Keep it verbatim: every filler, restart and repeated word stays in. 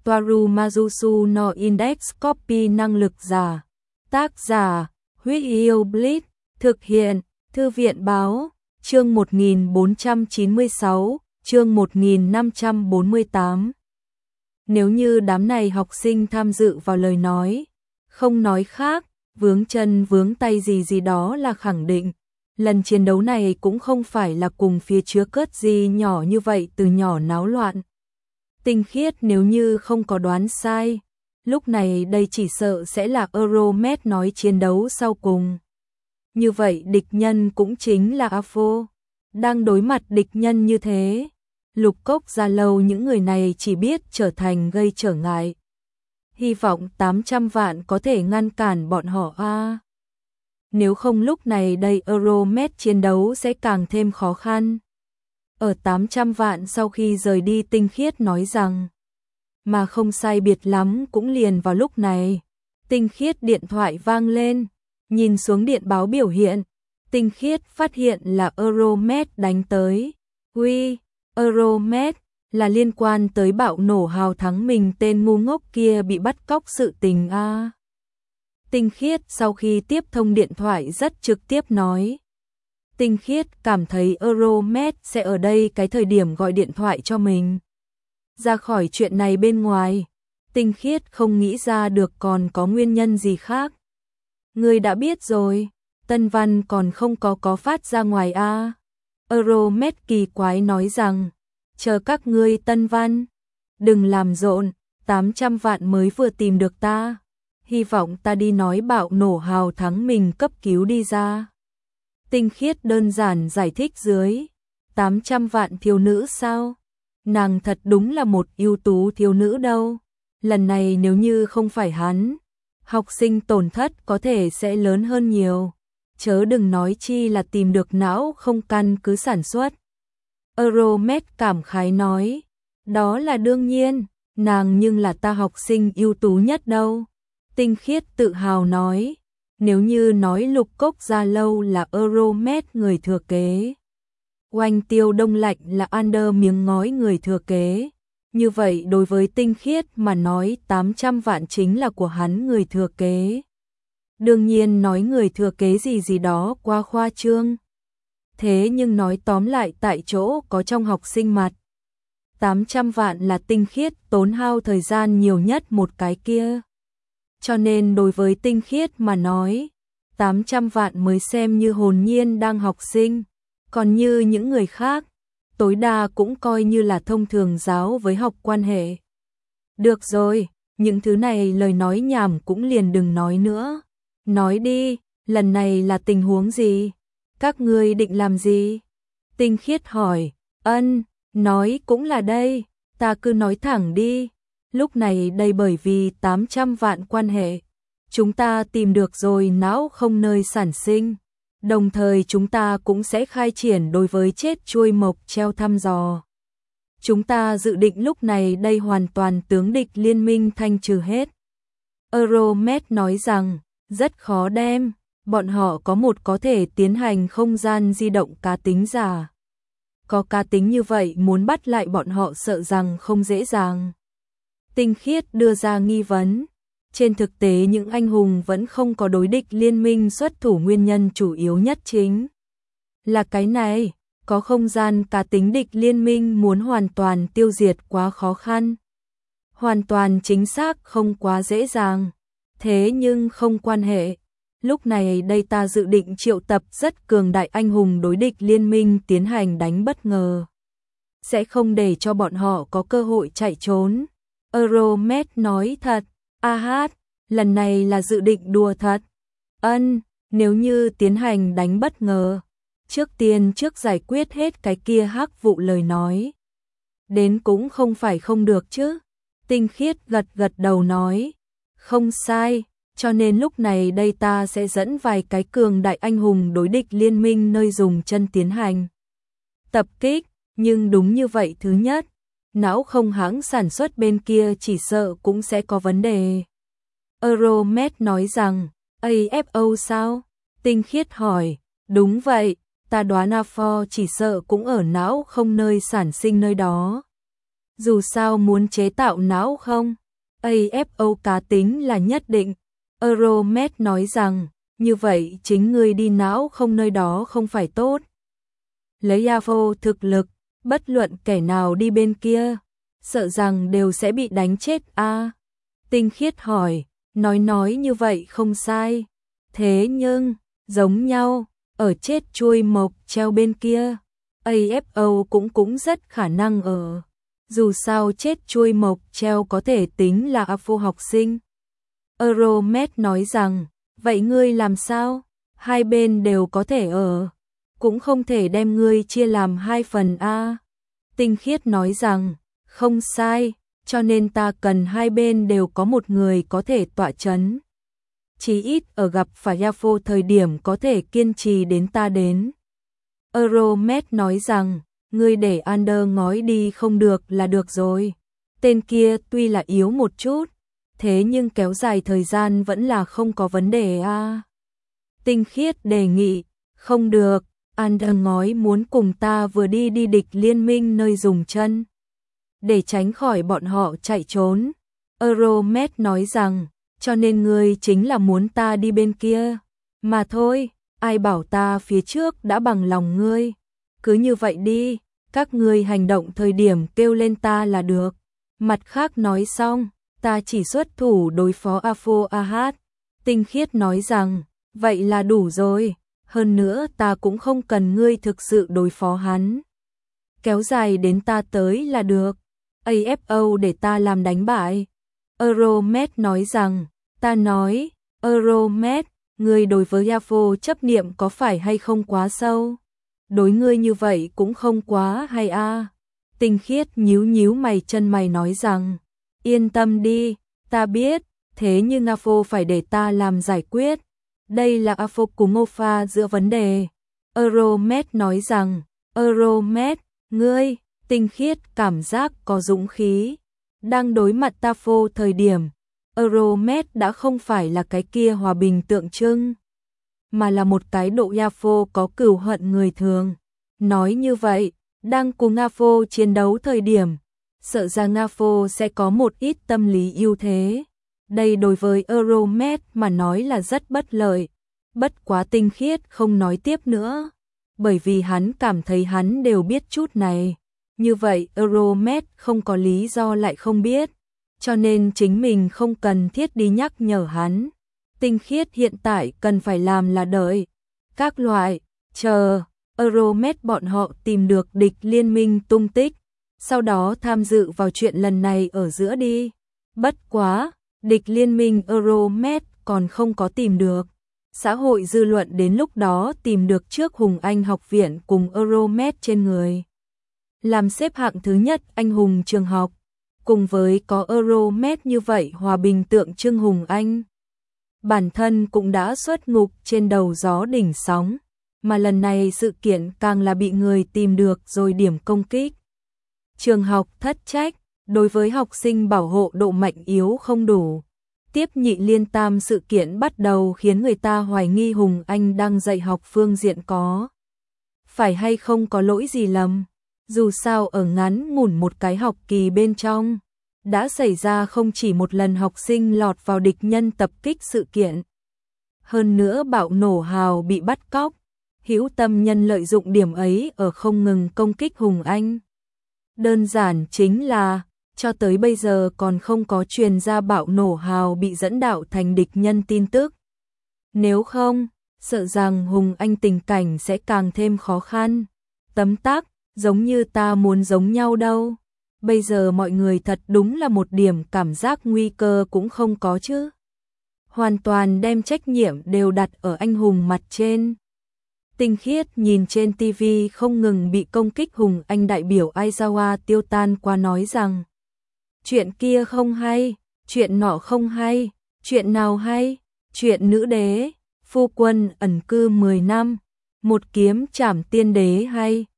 Toaru Majusu no Index Copy năng lực giả. Tác giả, Huyết Yêu Blitz, thực hiện, Thư viện báo, chương một nghìn bốn trăm chín mươi sáu, chương một nghìn năm trăm bốn mươi tám. Nếu như đám này học sinh tham dự vào lời nói, không nói khác, vướng chân vướng tay gì gì đó là khẳng định. Lần chiến đấu này cũng không phải là cùng phía chứa cớt gì nhỏ như vậy từ nhỏ náo loạn. Tinh Khiết nếu như không có đoán sai, lúc này đây chỉ sợ sẽ là Euromed nói chiến đấu sau cùng. Như vậy địch nhân cũng chính là a ép o. Đang đối mặt địch nhân như thế, Lục Cốc Gia Lâu những người này chỉ biết trở thành gây trở ngại. Hy vọng tám trăm vạn có thể ngăn cản bọn họ a. Nếu không lúc này đây Euromed chiến đấu sẽ càng thêm khó khăn. Ở tám trăm vạn sau khi rời đi, Tinh Khiết nói rằng, mà không sai biệt lắm cũng liền vào lúc này, Tinh Khiết điện thoại vang lên, nhìn xuống điện báo biểu hiện, Tinh Khiết phát hiện là Euromed đánh tới. Uy, Euromed, là liên quan tới bạo nổ hào thắng mình tên ngu ngốc kia bị bắt cóc sự tình a. À. Tinh Khiết sau khi tiếp thông điện thoại rất trực tiếp nói. Tinh Khiết cảm thấy Euromed sẽ ở đây cái thời điểm gọi điện thoại cho mình. Ra khỏi chuyện này bên ngoài, Tinh Khiết không nghĩ ra được còn có nguyên nhân gì khác. Người đã biết rồi, Tân Văn còn không có có phát ra ngoài a. À. Euromed kỳ quái nói rằng, chờ các ngươi Tân Văn, đừng làm rộn, tám trăm vạn mới vừa tìm được ta. Hy vọng ta đi nói bạo nổ hào thắng mình cấp cứu đi ra. Tinh Khiết đơn giản giải thích dưới, tám trăm vạn thiếu nữ sao? Nàng thật đúng là một ưu tú thiếu nữ đâu. Lần này nếu như không phải hắn, học sinh tổn thất có thể sẽ lớn hơn nhiều. Chớ đừng nói chi là tìm được não không căn cứ sản xuất. Euromed cảm khái nói, đó là đương nhiên, nàng nhưng là ta học sinh ưu tú nhất đâu. Tinh Khiết tự hào nói, nếu như nói Lục Cốc Gia Lâu là Euromed người thừa kế, Oanh Tiêu Đông Lạnh là Under miếng ngói người thừa kế, như vậy đối với Tinh Khiết mà nói tám trăm vạn chính là của hắn người thừa kế. Đương nhiên nói người thừa kế gì gì đó qua khoa trương. Thế nhưng nói tóm lại tại chỗ có trong học sinh mặt. tám trăm vạn là Tinh Khiết tốn hao thời gian nhiều nhất một cái kia. Cho nên đối với Tinh Khiết mà nói, tám trăm vạn mới xem như hồn nhiên đang học sinh. Còn như những người khác, tối đa cũng coi như là thông thường giáo với học quan hệ. Được rồi, những thứ này lời nói nhảm cũng liền đừng nói nữa. Nói đi, lần này là tình huống gì? Các ngươi định làm gì? Tinh Khiết hỏi. Ân, nói cũng là đây, ta cứ nói thẳng đi. Lúc này đây bởi vì tám trăm vạn quan hệ, chúng ta tìm được rồi não không nơi sản sinh. Đồng thời chúng ta cũng sẽ khai triển đối với chết chuôi mộc treo thăm dò. Chúng ta dự định lúc này đây hoàn toàn tướng địch liên minh thanh trừ hết. Euromed nói rằng, rất khó đem, bọn họ có một có thể tiến hành không gian di động cá tính giả. Có cá tính như vậy muốn bắt lại bọn họ sợ rằng không dễ dàng. Tinh Khiết đưa ra nghi vấn. Trên thực tế những anh hùng vẫn không có đối địch liên minh xuất thủ nguyên nhân chủ yếu nhất chính là cái này, có không gian cá tính địch liên minh muốn hoàn toàn tiêu diệt quá khó khăn. Hoàn toàn chính xác không quá dễ dàng. Thế nhưng không quan hệ. Lúc này đây ta dự định triệu tập rất cường đại anh hùng đối địch liên minh tiến hành đánh bất ngờ. Sẽ không để cho bọn họ có cơ hội chạy trốn. Euromed nói thật. A hát, lần này là dự định đùa thật. Ân, nếu như tiến hành đánh bất ngờ, trước tiên trước giải quyết hết cái kia hắc vụ lời nói. Đến cũng không phải không được chứ. Tinh Khiết gật gật đầu nói. Không sai, cho nên lúc này đây ta sẽ dẫn vài cái cường đại anh hùng đối địch liên minh nơi dùng chân tiến hành tập kích, nhưng đúng như vậy thứ nhất, não không hãng sản xuất bên kia chỉ sợ cũng sẽ có vấn đề. Euromed nói rằng, a ép o sao? Tinh Khiết hỏi, đúng vậy, ta đoán a ép o chỉ sợ cũng ở não không nơi sản sinh nơi đó. Dù sao muốn chế tạo não không? a ép o cá tính là nhất định. Euromed nói rằng, như vậy chính ngươi đi não không nơi đó không phải tốt. Lấy a ép o thực lực, bất luận kẻ nào đi bên kia, sợ rằng đều sẽ bị đánh chết a. À, Tinh Khiết hỏi, nói nói như vậy không sai. Thế nhưng, giống nhau, ở chết chuôi mộc treo bên kia, a ép o cũng cũng rất khả năng ở. Dù sao chết chuôi mộc treo có thể tính là a ép o học sinh. Euromed nói rằng, vậy ngươi làm sao? Hai bên đều có thể ở. Cũng không thể đem ngươi chia làm hai phần a. Tinh Khiết nói rằng, không sai, cho nên ta cần hai bên đều có một người có thể tọa chấn. Chí ít ở gặp phải a ép o thời điểm có thể kiên trì đến ta đến. Euromed nói rằng, ngươi để Ander ngói đi không được là được rồi. Tên kia tuy là yếu một chút, thế nhưng kéo dài thời gian vẫn là không có vấn đề a. À. Tinh Khiết đề nghị, không được, Ander ngói muốn cùng ta vừa đi đi địch liên minh nơi dùng chân. Để tránh khỏi bọn họ chạy trốn, Euromed nói rằng, cho nên ngươi chính là muốn ta đi bên kia. Mà thôi, ai bảo ta phía trước đã bằng lòng ngươi. Cứ như vậy đi, các ngươi hành động thời điểm kêu lên ta là được. Mặt khác nói xong, ta chỉ xuất thủ đối phó a ép o Ahad. Tinh Khiết nói rằng, vậy là đủ rồi, hơn nữa ta cũng không cần ngươi thực sự đối phó hắn. Kéo dài đến ta tới là được, a ép o để ta làm đánh bại. Euromed nói rằng, ta nói, Euromed, ngươi đối với a ép o chấp niệm có phải hay không quá sâu? Đối ngươi như vậy cũng không quá hay a. À. Tinh Khiết nhíu nhíu mày chân mày nói rằng, yên tâm đi, ta biết, thế nhưng a ép o phải để ta làm giải quyết. Đây là a ép o cùng Ngô Pha giữa vấn đề. Euromed nói rằng, Euromed, ngươi, Tinh Khiết cảm giác có dũng khí. Đang đối mặt ta ép o thời điểm, Euromed đã không phải là cái kia hòa bình tượng trưng, mà là một cái độ a ép o có cừu hận người thường. Nói như vậy, đang cùng a ép o chiến đấu thời điểm, sợ rằng a ép o sẽ có một ít tâm lý ưu thế. Đây đối với Euromed mà nói là rất bất lợi. Bất quá Tinh Khiết không nói tiếp nữa, bởi vì hắn cảm thấy hắn đều biết chút này. Như vậy Euromed không có lý do lại không biết, cho nên chính mình không cần thiết đi nhắc nhở hắn. Tinh Khiết hiện tại cần phải làm là đợi các loại, chờ Euromed bọn họ tìm được địch liên minh tung tích, sau đó tham dự vào chuyện lần này ở giữa đi. Bất quá, địch liên minh Euromed còn không có tìm được. Xã hội dư luận đến lúc đó tìm được trước Hùng Anh học viện cùng Euromed trên người. Làm xếp hạng thứ nhất anh hùng trường học, cùng với có Euromed như vậy hòa bình tượng trưng Hùng Anh. Bản thân cũng đã xuất ngục trên đầu gió đỉnh sóng, mà lần này sự kiện càng là bị người tìm được rồi điểm công kích. Trường học thất trách, đối với học sinh bảo hộ độ mạnh yếu không đủ. Tiếp nhị liên tam sự kiện bắt đầu khiến người ta hoài nghi Hùng Anh đang dạy học phương diện có phải hay không có lỗi gì lầm. Dù sao ở ngắn ngủn một cái học kỳ bên trong, đã xảy ra không chỉ một lần học sinh lọt vào địch nhân tập kích sự kiện. Hơn nữa bạo nổ hào bị bắt cóc, hữu tâm nhân lợi dụng điểm ấy ở không ngừng công kích Hùng Anh. Đơn giản chính là, cho tới bây giờ còn không có truyền ra bạo nổ hào bị dẫn đạo thành địch nhân tin tức. Nếu không, sợ rằng Hùng Anh tình cảnh sẽ càng thêm khó khăn. Tấm tắc, giống như ta muốn giống nhau đâu. Bây giờ mọi người thật đúng là một điểm cảm giác nguy cơ cũng không có chứ. Hoàn toàn đem trách nhiệm đều đặt ở anh hùng mặt trên. Tinh Khiết nhìn trên tivi không ngừng bị công kích Hùng Anh đại biểu Aizawa tiêu tan qua nói rằng, chuyện kia không hay, chuyện nọ không hay, chuyện nào hay, chuyện nữ đế, phu quân ẩn cư mười năm, một kiếm trảm tiên đế hay,